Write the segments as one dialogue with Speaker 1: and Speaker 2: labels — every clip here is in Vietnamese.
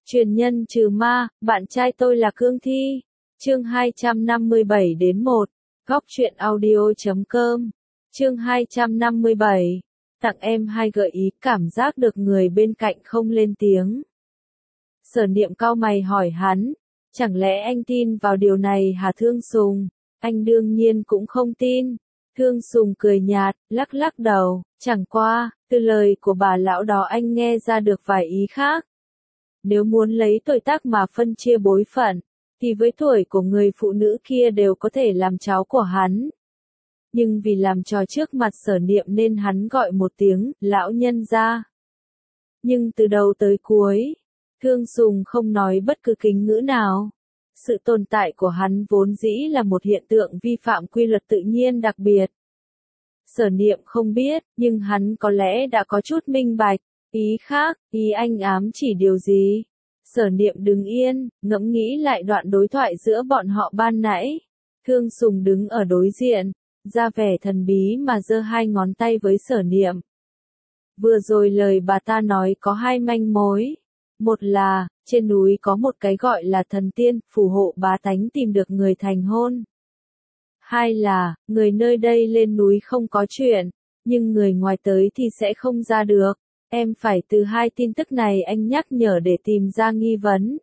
Speaker 1: Truyền nhân trừ ma, bạn trai tôi là Cương Thi. Chương 257 đến 1. Góc truyện audio.com. Chương 257. Tặng em hai gợi ý, cảm giác được người bên cạnh không lên tiếng. Sở Niệm cau mày hỏi hắn, chẳng lẽ anh tin vào điều này hả Thương Sùng? Anh đương nhiên cũng không tin. Thương Sùng cười nhạt, lắc lắc đầu, chẳng qua, từ lời của bà lão đó anh nghe ra được vài ý khác. Nếu muốn lấy tuổi tác mà phân chia bối phận, thì với tuổi của người phụ nữ kia đều có thể làm cháu của hắn. Nhưng vì làm trò trước mặt Sở Niệm nên hắn gọi một tiếng, lão nhân gia. Nhưng từ đầu tới cuối, Thương Sùng không nói bất cứ kính ngữ nào. Sự tồn tại của hắn vốn dĩ là một hiện tượng vi phạm quy luật tự nhiên đặc biệt. Sở Niệm không biết, nhưng hắn có lẽ đã có chút minh bạch. Ý khác, ý anh ám chỉ điều gì? Sở Niệm đứng yên, ngẫm nghĩ lại đoạn đối thoại giữa bọn họ ban nãy. Thương Sùng đứng ở đối diện, ra vẻ thần bí mà giơ hai ngón tay với Sở Niệm. Vừa rồi lời bà ta nói có hai manh mối. Một là, trên núi có một cái gọi là thần tiên, phù hộ bá tánh tìm được người thành hôn. Hai là, người nơi đây lên núi không có chuyện, nhưng người ngoài tới thì sẽ không ra được. Em phải từ hai tin tức này anh nhắc nhở để tìm ra nghi vấn.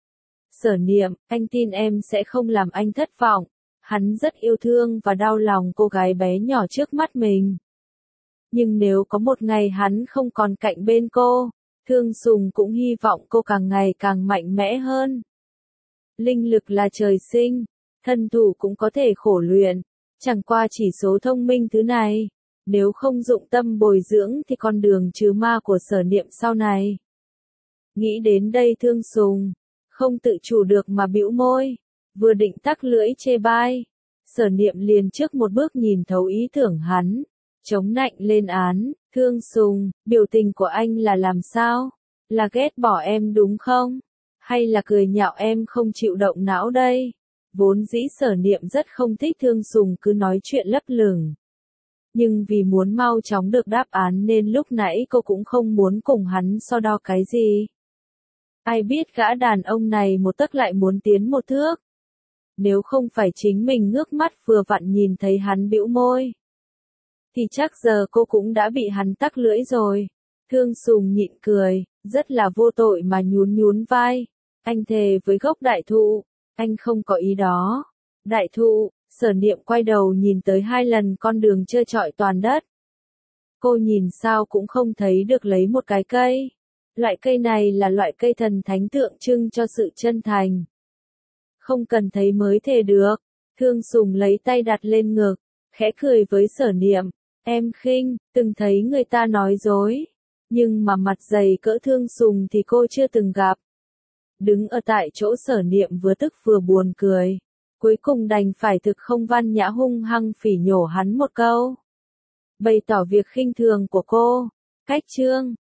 Speaker 1: Sở Niệm, anh tin em sẽ không làm anh thất vọng. Hắn rất yêu thương và đau lòng cô gái bé nhỏ trước mắt mình. Nhưng nếu có một ngày hắn không còn cạnh bên cô, Thương Sùng cũng hy vọng cô càng ngày càng mạnh mẽ hơn. Linh lực là trời sinh, thân thủ cũng có thể khổ luyện, chẳng qua chỉ số thông minh thứ này. Nếu không dụng tâm bồi dưỡng thì con đường trừ ma của Sở Niệm sau này. Nghĩ đến đây Thương Sùng không tự chủ được mà bĩu môi, vừa định tắc lưỡi chê bai, Sở Niệm liền trước một bước nhìn thấu ý tưởng hắn, chống nạnh lên án. Thương Sùng, biểu tình của anh là làm sao? Là ghét bỏ em đúng không? Hay là cười nhạo em không chịu động não đây? Vốn dĩ Sở Niệm rất không thích Thương Sùng cứ nói chuyện lấp lửng. Nhưng vì muốn mau chóng được đáp án nên lúc nãy cô cũng không muốn cùng hắn so đo cái gì. Ai biết gã đàn ông này một tấc lại muốn tiến một thước. Nếu không phải chính mình ngước mắt vừa vặn nhìn thấy hắn bĩu môi, thì chắc giờ cô cũng đã bị hắn tắc lưỡi rồi. Thương Sùng nhịn cười, rất là vô tội mà nhún nhún vai. Anh thề với gốc đại thụ, anh không có ý đó. Đại thụ. Sở Niệm quay đầu nhìn tới hai lần con đường trơ trọi toàn đất. Cô nhìn sao cũng không thấy được lấy một cái cây. Loại cây này là loại cây thần thánh tượng trưng cho sự chân thành. Không cần thấy mới thề được. Thương Sùng lấy tay đặt lên ngực, khẽ cười với Sở Niệm. Em khinh, từng thấy người ta nói dối. Nhưng mà mặt dày cỡ Thương Sùng thì cô chưa từng gặp. Đứng ở tại chỗ Sở Niệm vừa tức vừa buồn cười. Cuối cùng đành phải thực không văn nhã hung hăng phỉ nhổ hắn một câu. Bày tỏ việc khinh thường của cô. Cách chương.